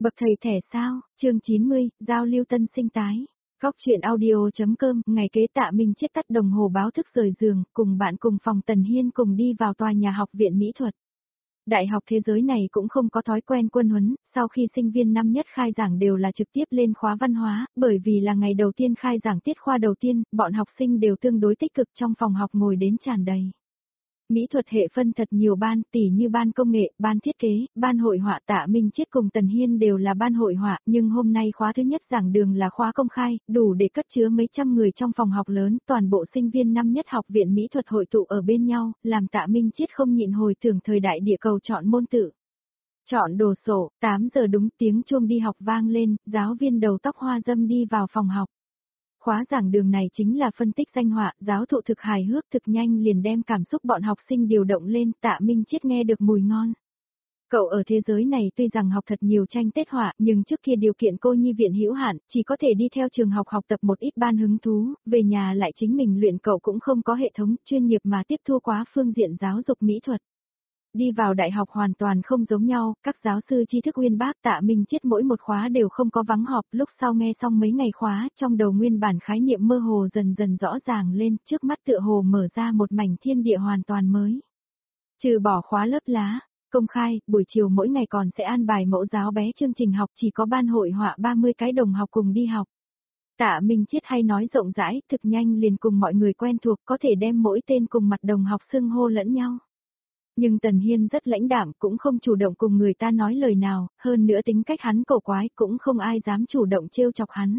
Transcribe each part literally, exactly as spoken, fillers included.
Bậc thầy thẻ sao, chương chín mươi, giao lưu tân sinh tái. Góc chuyện audio.com, ngày kế Tạ Minh Chiết tắt đồng hồ báo thức rời giường, cùng bạn cùng phòng Tần Hiên cùng đi vào tòa nhà học viện mỹ thuật. Đại học thế giới này cũng không có thói quen quân huấn, sau khi sinh viên năm nhất khai giảng đều là trực tiếp lên khóa văn hóa, bởi vì là ngày đầu tiên khai giảng tiết khoa đầu tiên, bọn học sinh đều tương đối tích cực trong phòng học ngồi đến tràn đầy. Mỹ thuật hệ phân thật nhiều ban, tỉ như ban công nghệ, ban thiết kế, ban hội họa. Tạ Minh Chiết cùng Tần Hiên đều là ban hội họa, nhưng hôm nay khóa thứ nhất giảng đường là khóa công khai, đủ để cất chứa mấy trăm người trong phòng học lớn, toàn bộ sinh viên năm nhất học viện mỹ thuật hội tụ ở bên nhau, làm Tạ Minh Chiết không nhịn hồi tưởng thời đại địa cầu chọn môn tự. Chọn đồ sổ, tám giờ đúng tiếng chuông đi học vang lên, giáo viên đầu tóc hoa dâm đi vào phòng học. Khóa giảng đường này chính là phân tích danh họa, giáo thụ thực hài hước thực nhanh liền đem cảm xúc bọn học sinh điều động lên. Tạ Minh Chiết nghe được mùi ngon. Cậu ở thế giới này tuy rằng học thật nhiều tranh tết họa, nhưng trước kia điều kiện cô nhi viện hữu hạn, chỉ có thể đi theo trường học học tập một ít ban hứng thú, về nhà lại chính mình luyện. Cậu cũng không có hệ thống chuyên nghiệp mà tiếp thu quá phương diện giáo dục mỹ thuật. Đi vào đại học hoàn toàn không giống nhau, các giáo sư tri thức uyên bác. Tạ Minh Chiết mỗi một khóa đều không có vắng họp, lúc sau nghe xong mấy ngày khóa, trong đầu nguyên bản khái niệm mơ hồ dần dần rõ ràng lên, trước mắt tựa hồ mở ra một mảnh thiên địa hoàn toàn mới. Trừ bỏ khóa lớp lá, công khai, buổi chiều mỗi ngày còn sẽ an bài mẫu giáo bé chương trình học, chỉ có ban hội họa ba mươi cái đồng học cùng đi học. Tạ Minh Chiết hay nói rộng rãi, thực nhanh liền cùng mọi người quen thuộc, có thể đem mỗi tên cùng mặt đồng học xưng hô lẫn nhau. Nhưng Tần Hiên rất lãnh đạm, cũng không chủ động cùng người ta nói lời nào, hơn nữa tính cách hắn cổ quái, cũng không ai dám chủ động trêu chọc hắn.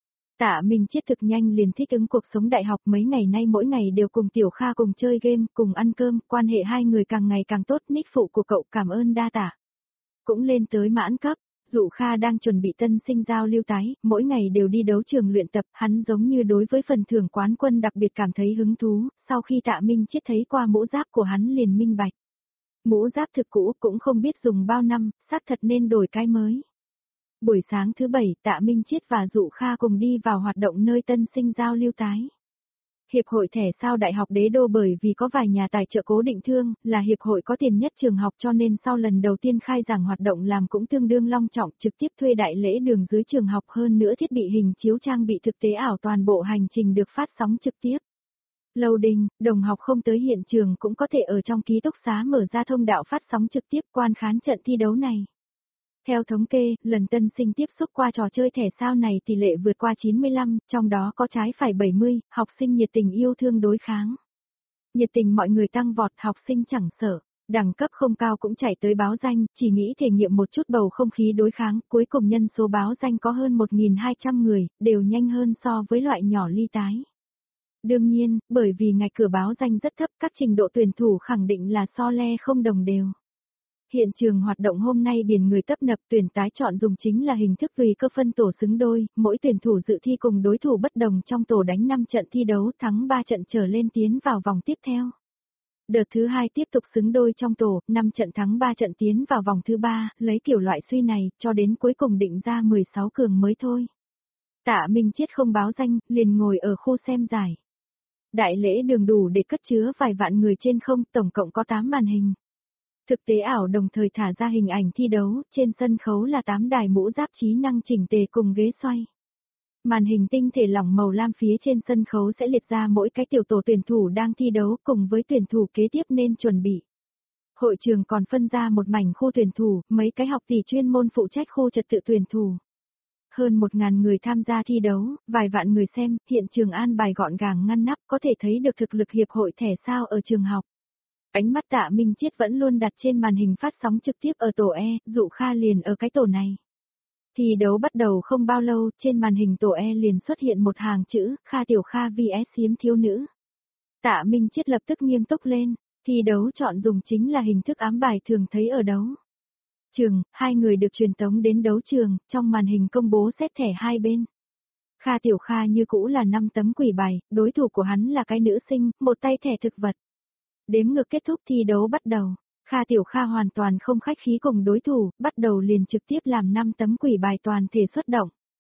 Tạ Minh Chiết thực nhanh liền thích ứng cuộc sống đại học, mấy ngày nay mỗi ngày đều cùng Tiểu Kha cùng chơi game, cùng ăn cơm, quan hệ hai người càng ngày càng tốt. Nick phụ của cậu cảm ơn đa tạ. Cũng lên tới mãn cấp. Dụ Kha đang chuẩn bị tân sinh giao lưu tái, mỗi ngày đều đi đấu trường luyện tập, hắn giống như đối với phần thưởng quán quân đặc biệt cảm thấy hứng thú, sau khi Tạ Minh Chiết thấy qua mũ giáp của hắn liền minh bạch. Mũ giáp thực cũ cũng không biết dùng bao năm, xác thật nên đổi cái mới. Buổi sáng thứ bảy, Tạ Minh Chiết và Dụ Kha cùng đi vào hoạt động nơi tân sinh giao lưu tái. Hiệp hội thể sao đại học Đế Đô bởi vì có vài nhà tài trợ cố định thương, là hiệp hội có tiền nhất trường học, cho nên sau lần đầu tiên khai giảng hoạt động làm cũng tương đương long trọng, trực tiếp thuê đại lễ đường dưới trường học, hơn nữa thiết bị hình chiếu trang bị thực tế ảo, toàn bộ hành trình được phát sóng trực tiếp. Lâu đình, đồng học không tới hiện trường cũng có thể ở trong ký túc xá mở ra thông đạo phát sóng trực tiếp quan khán trận thi đấu này. Theo thống kê, lần tân sinh tiếp xúc qua trò chơi thể sao này tỷ lệ vượt qua chín mươi lăm, trong đó có trái phải bảy mươi, học sinh nhiệt tình yêu thương đối kháng. Nhiệt tình mọi người tăng vọt, học sinh chẳng sợ, đẳng cấp không cao cũng chạy tới báo danh, chỉ nghĩ thể nghiệm một chút bầu không khí đối kháng, cuối cùng nhân số báo danh có hơn một nghìn hai trăm người, đều nhanh hơn so với loại nhỏ ly tái. Đương nhiên, bởi vì ngạch cửa báo danh rất thấp, các trình độ tuyển thủ khẳng định là so le không đồng đều. Hiện trường hoạt động hôm nay biển người tấp nập, tuyển tái chọn dùng chính là hình thức tùy cơ phân tổ xứng đôi, mỗi tuyển thủ dự thi cùng đối thủ bất đồng trong tổ đánh năm trận thi đấu, thắng ba trận trở lên tiến vào vòng tiếp theo. Đợt thứ hai tiếp tục xứng đôi trong tổ, năm trận thắng ba trận tiến vào vòng thứ ba, lấy kiểu loại suy này, cho đến cuối cùng định ra mười sáu cường mới thôi. Tạ Minh Chiết không báo danh, liền ngồi ở khu xem giải. Đại lễ đường đủ để cất chứa vài vạn người trên không, tổng cộng có tám màn hình. Thực tế ảo đồng thời thả ra hình ảnh thi đấu, trên sân khấu là tám đài mũ giáp trí năng chỉnh tề cùng ghế xoay. Màn hình tinh thể lỏng màu lam phía trên sân khấu sẽ liệt ra mỗi cái tiểu tổ tuyển thủ đang thi đấu cùng với tuyển thủ kế tiếp nên chuẩn bị. Hội trường còn phân ra một mảnh khu tuyển thủ, mấy cái học tỷ chuyên môn phụ trách khu trật tự tuyển thủ. Hơn một ngàn người tham gia thi đấu, vài vạn người xem, hiện trường an bài gọn gàng ngăn nắp, có thể thấy được thực lực hiệp hội thể sao ở trường học. Ánh mắt Tạ Minh Chiết vẫn luôn đặt trên màn hình phát sóng trực tiếp ở tổ E, Dụ Kha liền ở cái tổ này. Thi đấu bắt đầu không bao lâu, trên màn hình tổ E liền xuất hiện một hàng chữ, Kha Tiểu Kha vs Hiếm Thiếu Nữ. Tạ Minh Chiết lập tức nghiêm túc lên, thi đấu chọn dùng chính là hình thức ám bài thường thấy ở đấu trường, hai người được truyền tống đến đấu trường, trong màn hình công bố xét thẻ hai bên. Kha Tiểu Kha như cũ là năm tấm quỷ bài, đối thủ của hắn là cái nữ sinh, một tay thẻ thực vật. Đếm ngược kết thúc thi đấu bắt đầu, Kha Tiểu Kha hoàn toàn không khách khí cùng đối thủ, bắt đầu liền trực tiếp làm năm tấm quỷ bài toàn thể xuất động.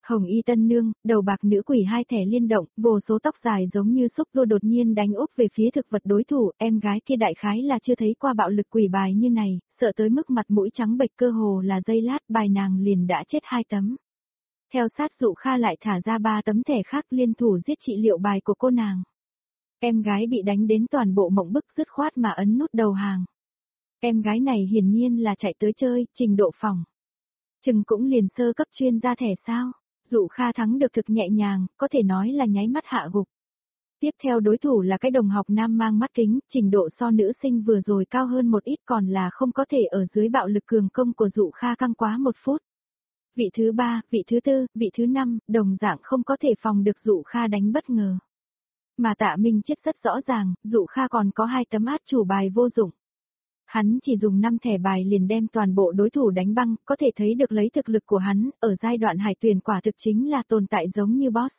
Hồng y tân nương, đầu bạc nữ quỷ hai thẻ liên động, vô số tóc dài giống như xúc lô đột nhiên đánh úp về phía thực vật đối thủ, em gái kia đại khái là chưa thấy qua bạo lực quỷ bài như này, sợ tới mức mặt mũi trắng bệch cơ hồ là giây lát bài nàng liền đã chết hai tấm. Theo sát Dụ Kha lại thả ra ba tấm thẻ khác liên thủ giết trị liệu bài của cô nàng. Em gái bị đánh đến toàn bộ mộng bức dứt khoát mà ấn nút đầu hàng. Em gái này hiển nhiên là chạy tới chơi, trình độ phòng. Chừng cũng liền sơ cấp chuyên gia thẻ sao. Dụ Kha thắng được thực nhẹ nhàng, có thể nói là nháy mắt hạ gục. Tiếp theo đối thủ là cái đồng học nam mang mắt kính, trình độ so nữ sinh vừa rồi cao hơn một ít còn là không có thể ở dưới bạo lực cường công của Dụ Kha căng quá một phút. Vị thứ ba, vị thứ tư, vị thứ năm, đồng dạng không có thể phòng được Dụ Kha đánh bất ngờ. Mà Tạ Minh Chết rất rõ ràng, Dụ Kha còn có hai tấm át chủ bài vô dụng. Hắn chỉ dùng năm thẻ bài liền đem toàn bộ đối thủ đánh băng, có thể thấy được lấy thực lực của hắn, ở giai đoạn hải tuyển quả thực chính là tồn tại giống như boss.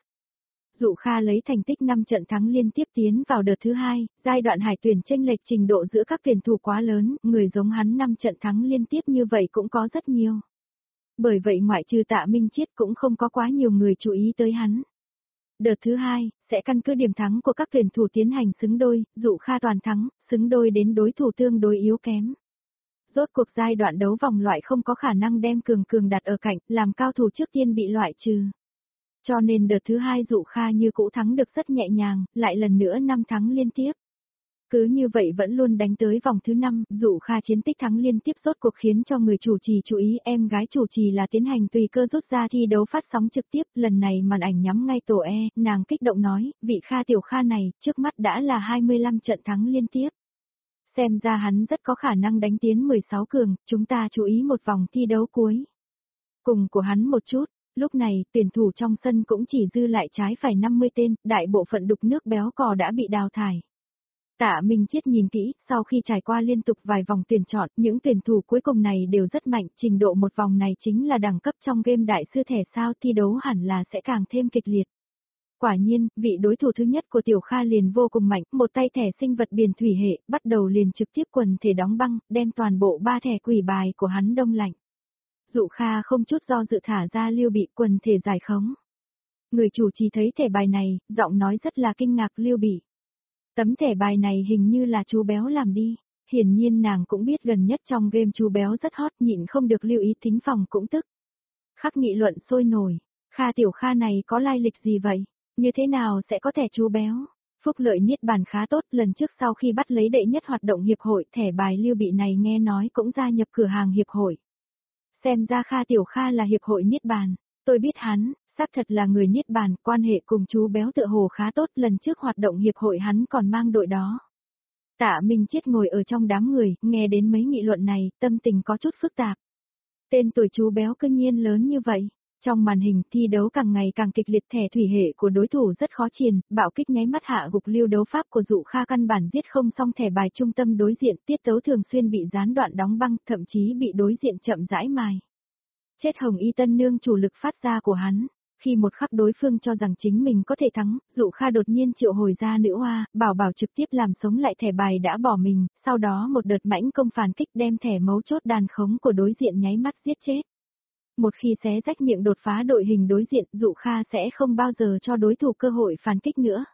Dụ Kha lấy thành tích năm trận thắng liên tiếp tiến vào đợt thứ hai, giai đoạn hải tuyển chênh lệch trình độ giữa các tuyển thủ quá lớn, người giống hắn năm trận thắng liên tiếp như vậy cũng có rất nhiều. Bởi vậy ngoại trừ Tạ Minh Chiết cũng không có quá nhiều người chú ý tới hắn. Đợt thứ hai, sẽ căn cứ điểm thắng của các tuyển thủ tiến hành xứng đôi, Dụ Kha toàn thắng, xứng đôi đến đối thủ tương đối yếu kém. Rốt cuộc giai đoạn đấu vòng loại không có khả năng đem cường cường đặt ở cạnh, làm cao thủ trước tiên bị loại trừ. Cho nên đợt thứ hai Dụ Kha như cũ thắng được rất nhẹ nhàng, lại lần nữa năm thắng liên tiếp. Cứ như vậy vẫn luôn đánh tới vòng thứ năm, Dụ Kha chiến tích thắng liên tiếp rốt cuộc khiến cho người chủ trì chú ý, em gái chủ trì là tiến hành tùy cơ rút ra thi đấu phát sóng trực tiếp, lần này màn ảnh nhắm ngay tổ E, nàng kích động nói, vị Kha tiểu Kha này, trước mắt đã là hai mươi lăm trận thắng liên tiếp. Xem ra hắn rất có khả năng đánh tiến mười sáu cường, chúng ta chú ý một vòng thi đấu cuối. Cùng của hắn một chút. Lúc này, tuyển thủ trong sân cũng chỉ dư lại trái phải năm mươi tên, đại bộ phận đục nước béo cò đã bị đào thải. Tạ Minh Chiết nhìn kỹ, sau khi trải qua liên tục vài vòng tuyển chọn, những tuyển thủ cuối cùng này đều rất mạnh, trình độ một vòng này chính là đẳng cấp trong game đại sư thẻ sao, thi đấu hẳn là sẽ càng thêm kịch liệt. Quả nhiên, vị đối thủ thứ nhất của Tiểu Kha liền vô cùng mạnh, một tay thẻ sinh vật biển thủy hệ, bắt đầu liền trực tiếp quần thể đóng băng, đem toàn bộ ba thẻ quỷ bài của hắn đông lạnh. Dụ Kha không chút do dự thả ra Lưu Bị, quần thể giải khống. Người chủ trì thấy thẻ bài này, giọng nói rất là kinh ngạc, Lưu Bị. Tấm thẻ bài này hình như là chú béo làm đi. Hiển nhiên nàng cũng biết gần nhất trong game chú béo rất hot, nhịn không được lưu ý, thính phòng cũng tức. Khắc nghị luận sôi nổi. Kha tiểu Kha này có lai lịch gì vậy? Như thế nào sẽ có thẻ chú béo? Phúc lợi niết bàn khá tốt, lần trước sau khi bắt lấy đệ nhất hoạt động hiệp hội, thẻ bài Lưu Bị này nghe nói cũng gia nhập cửa hàng hiệp hội. Xem ra Kha tiểu Kha là hiệp hội niết bàn. Tôi biết hắn, xác thật là người niết bàn, quan hệ cùng chú béo tựa hồ khá tốt, lần trước hoạt động hiệp hội hắn còn mang đội đó. Tạ Minh Chiết ngồi ở trong đám người, nghe đến mấy nghị luận này, tâm tình có chút phức tạp. Tên tuổi chú béo cư nhiên lớn như vậy. Trong màn hình thi đấu càng ngày càng kịch liệt, thẻ thủy hệ của đối thủ rất khó triền, bạo kích nháy mắt hạ gục lưu đấu pháp của Dụ Kha căn bản giết không xong thẻ bài trung tâm đối diện, tiết tấu thường xuyên bị gián đoạn đóng băng, thậm chí bị đối diện chậm rãi mài. Chết Hồng y tân nương chủ lực phát ra của hắn. Khi một khắc đối phương cho rằng chính mình có thể thắng, Dụ Kha đột nhiên triệu hồi ra nữ hoa, bảo bảo trực tiếp làm sống lại thẻ bài đã bỏ mình, sau đó một đợt mãnh công phản kích đem thẻ mấu chốt đàn khống của đối diện nháy mắt giết chết. Một khi xé rách miệng đột phá đội hình đối diện, Dụ Kha sẽ không bao giờ cho đối thủ cơ hội phản kích nữa.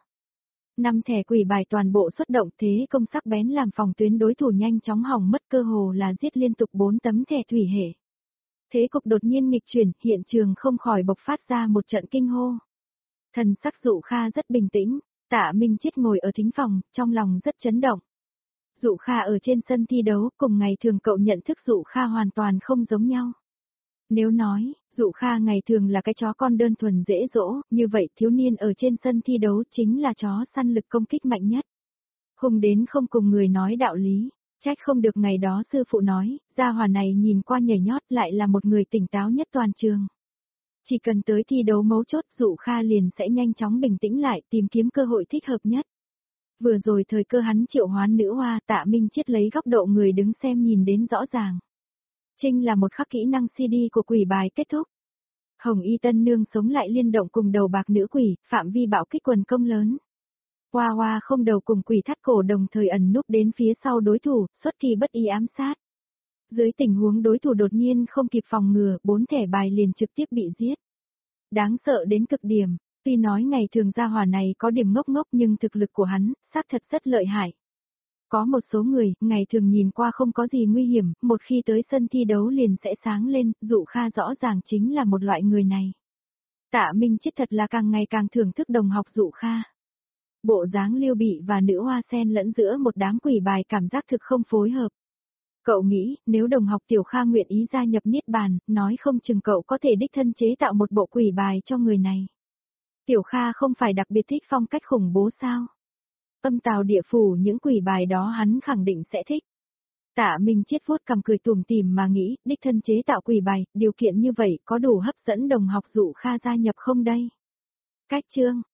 Năm thẻ quỷ bài toàn bộ xuất động, thế công sắc bén làm phòng tuyến đối thủ nhanh chóng hỏng mất, cơ hồ là giết liên tục bốn tấm thẻ thủy hệ. Thế cục đột nhiên nghịch chuyển, hiện trường không khỏi bộc phát ra một trận kinh hô. Thần sắc Dụ Kha rất bình tĩnh, Tạ Minh Chiết ngồi ở thính phòng, trong lòng rất chấn động. Dụ Kha ở trên sân thi đấu, cùng ngày thường cậu nhận thức Dụ Kha hoàn toàn không giống nhau. Nếu nói, Dụ Kha ngày thường là cái chó con đơn thuần dễ dỗ, như vậy thiếu niên ở trên sân thi đấu chính là chó săn lực công kích mạnh nhất. Hùng đến không cùng người nói đạo lý. Trách không được ngày đó sư phụ nói, gia hỏa này nhìn qua nhảy nhót lại là một người tỉnh táo nhất toàn trường. Chỉ cần tới thi đấu mấu chốt, Dụ Kha liền sẽ nhanh chóng bình tĩnh lại, tìm kiếm cơ hội thích hợp nhất. Vừa rồi thời cơ hắn triệu hoán nữ hoa, Tạ Minh Chiết lấy góc độ người đứng xem nhìn đến rõ ràng. Trinh là một khắc kỹ năng xê đê của quỷ bài kết thúc. Hồng y tân nương sống lại liên động cùng đầu bạc nữ quỷ, phạm vi bạo kích quần công lớn. Hoa hoa không đầu cùng quỷ thắt cổ đồng thời ẩn núp đến phía sau đối thủ, xuất kỳ bất ý ám sát. Dưới tình huống đối thủ đột nhiên không kịp phòng ngừa, bốn thẻ bài liền trực tiếp bị giết. Đáng sợ đến cực điểm, tuy nói ngày thường gia hỏa này có điểm ngốc ngốc nhưng thực lực của hắn, xác thật rất lợi hại. Có một số người, ngày thường nhìn qua không có gì nguy hiểm, một khi tới sân thi đấu liền sẽ sáng lên, Dụ Kha rõ ràng chính là một loại người này. Tạ Minh Chết thật là càng ngày càng thưởng thức đồng học Dụ Kha. Bộ dáng Lưu Bị và nữ hoa sen lẫn giữa một đám quỷ bài cảm giác thực không phối hợp. Cậu nghĩ, nếu đồng học Tiểu Kha nguyện ý gia nhập Niết Bàn, nói không chừng cậu có thể đích thân chế tạo một bộ quỷ bài cho người này. Tiểu Kha không phải đặc biệt thích phong cách khủng bố sao? Âm tào địa phủ những quỷ bài đó hắn khẳng định sẽ thích. Tạ Minh Chết vuốt cằm cười tủm tỉm mà nghĩ, đích thân chế tạo quỷ bài, điều kiện như vậy có đủ hấp dẫn đồng học Dụ Kha gia nhập không đây? Cách chương